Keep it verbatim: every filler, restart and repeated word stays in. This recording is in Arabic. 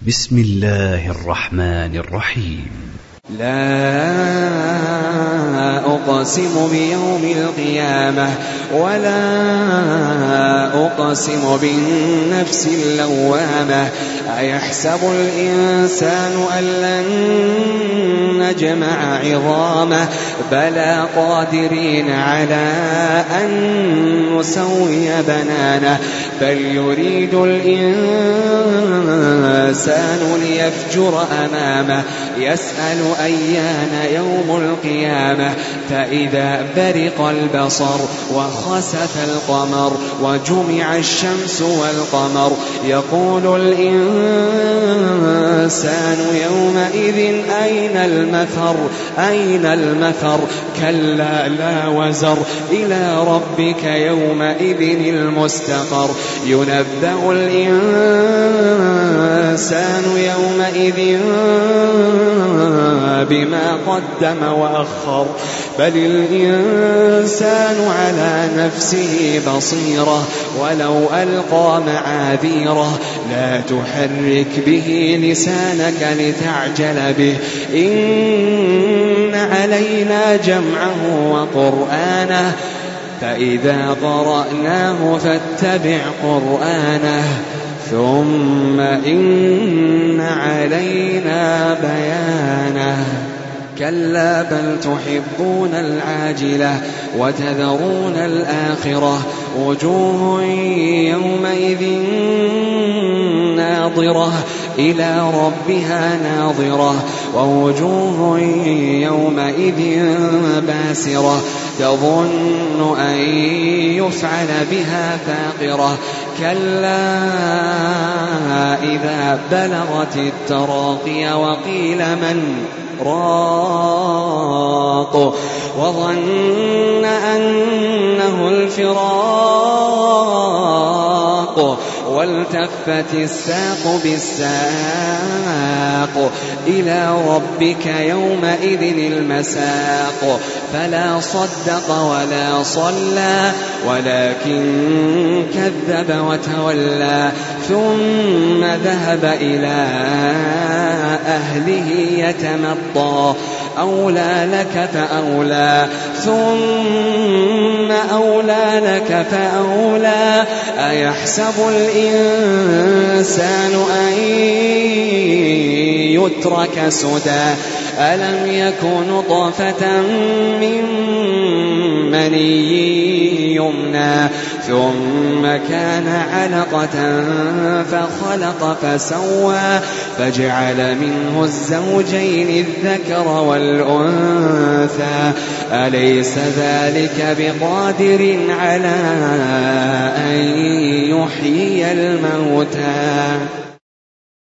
بسم الله الرحمن الرحيم. لا أقسم بيوم القيامة ولا أقسم بالنفس اللوامة أيحسب الإنسان أن لن نجمع عظامه بلى قادرين على أن نسوي بنانه بل يريد الإنسان ليفجر أمامه يسأل أيان يوم القيامة فإذا برق البصر وخسف القمر وجمع الشمس والقمر يقول الإنسان يومئذ أين المفر أين المفر كلا لا وزر إلى ربك يومئذ المستقر ينبأ الإنسان يومئذ بما قدم وأخر بل الإنسان على نفسه بصيرة ولو ألقى معاذيره لا تحرك به لسانك لتعجل به إن علينا جمعه وقرآنه فإذا قرأناه فاتبع قرآنه ثم إن علينا بيانه كلا بل تحبون العاجلة وتذرون الآخرة وجوه يومئذ ناظرة إلى ربها ناظرة ووجوه يومئذ باسرة تظن أن يفعل بها فاقرة كلا إذا بلغت التراقي وقيل من راق وظن أنه الفراق والتفت الساق بالساق إلى ربك يومئذ المساق فلا صدق ولا صلى ولكن كذب وتولى ثم ذهب إلى أهله يتمطى أولى لك فأولى ثم أولى لك فأولى أيحسب الإنسان أن يترك سدى ألم يكن نطفة من مني يمنى ثم كان علقة فخلق فسوى فجعل منه الزوجين الذكر والأنثى أليس ذلك بقادر على أن يحيي الموتى